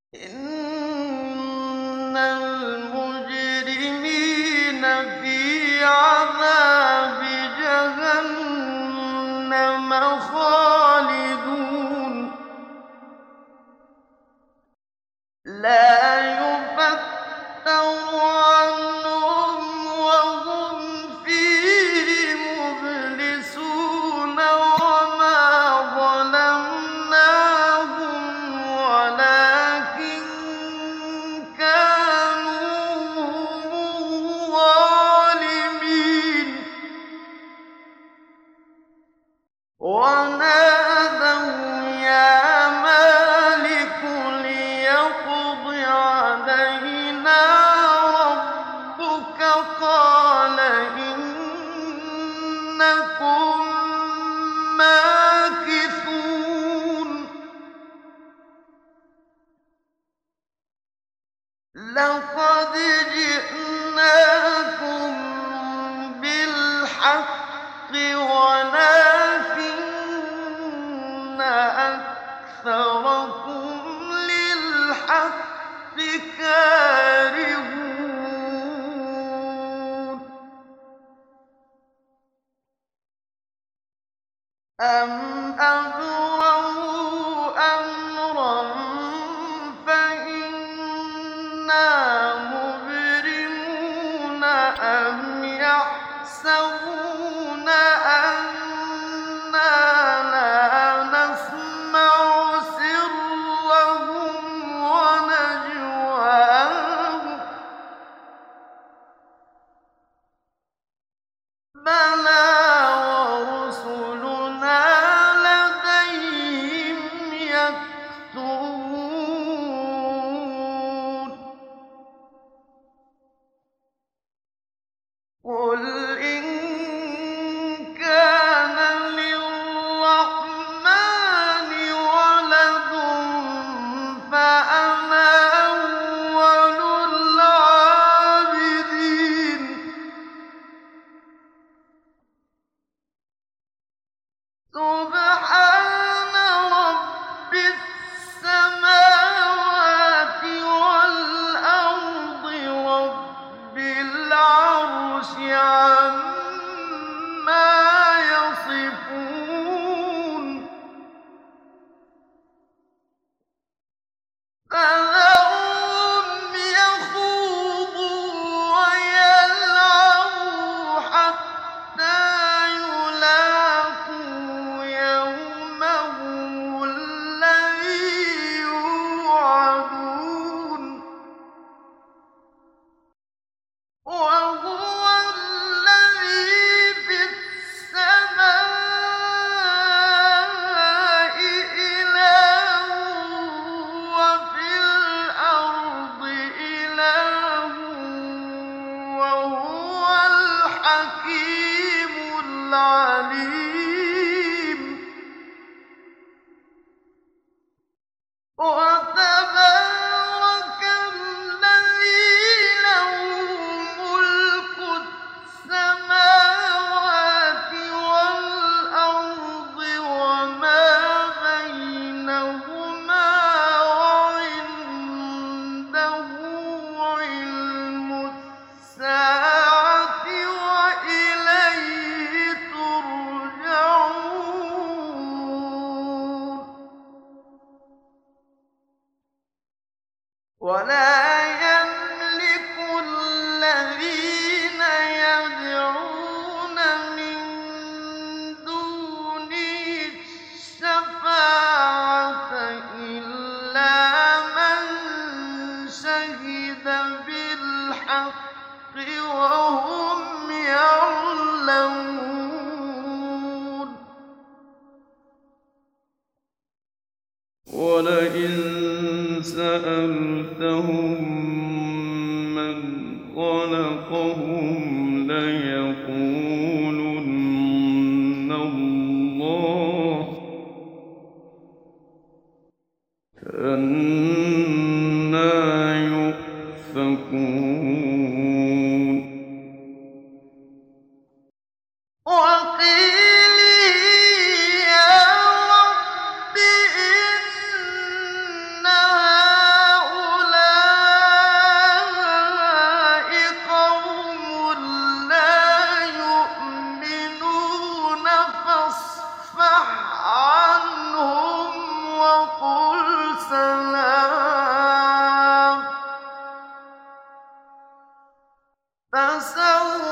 إِنَّ الْمُجْرِمِينَ فِي عَذَابِ جَهَنَّمَ خَالِدُونَ لَا يُفَتَّرُ عَنْهُمْ وَهُمْ فِيهِ مُبْلِسُونَ وَمَا ظَلَمْنَاهُمْ وَلَٰكِن كَانُوا هُمُ الظَّالِمِينَ وَنَادَوْا يَا مَالِكُ لِيَقْضِ عَلَيْنَا رَبُّكَ قَالَ إِنَّكُم مَّاكِثُونَ لَقَدْ جِئْنَاكُم بِالْحَقِّ وَلَٰكِنَّ أَكْثَرَكُمْ لِلْحَقِّ كَارِهُونَ أَمْ أَبْرَمُوا أَمْرًا فَإِنَّا مُبْرِمُونَ أَمْ يَحْسَبُونَ أَنَّا لَا نَسْمَعُ سِرَّهُمْ وَنَجْوَاهُم بَلَىٰ وَرُسُلُنَا لَدَيْهِمْ يَكْتُبُونَ قُلْ إِن كَانَ لِلرَّحْمَٰنِ وَلَدٌ فَأَنَا أَوَّلُ الْعَابِدِينَ سُبْحَانَ رَبِّ السَّمَاوَاتِ وَالْأَرْضِ رَبِّ الْعَرْشِ عَمَّا يَصِفُونَ فَذَرْهُمْ يَخُوضُوا وَيَلْعَبُوا حَتَّىٰ يُلَاقُوا يَوْمَهُمُ الَّذِي يُوعَدُونَ وَهُوَ الَّذِي فِي السَّمَاءِ إِلَٰهٌ وَفِي الْأَرْضِ إِلَٰهٌ وَهُوَ الْحَكِيمُ الْعَلِيمُ وَتَبَارَكَ الَّذِي لَهُ مُلْكُ السَّمَاوَاتِ وَالْأَرْضِ وَمَا بَيْنَهُمَا وَعِندَهُ عِلْمُ السَّاعَةِ وَإِلَيْهِ تُرْجَعُونَ وَلَا يَمْلِكُ الَّذِينَ يَدْعُونَ مِن دُونِهِ الشَّفَاعَةَ إِلَّا مَن شَهِدَ بِالْحَقِّ وَهُمْ يَعْلَمُونَ وَلَئِن سَأَلْتَهُم مَّنْ خَلَقَهُمْ لَيَقُولُنَّ اللَّهُ ۖ فَأَنَّىٰ يُؤْفَكُونَ وَقِيلِهِ يَا رَبِّ إِنَّ هَٰؤُلَاءِ عنهم وقل سلام فسوف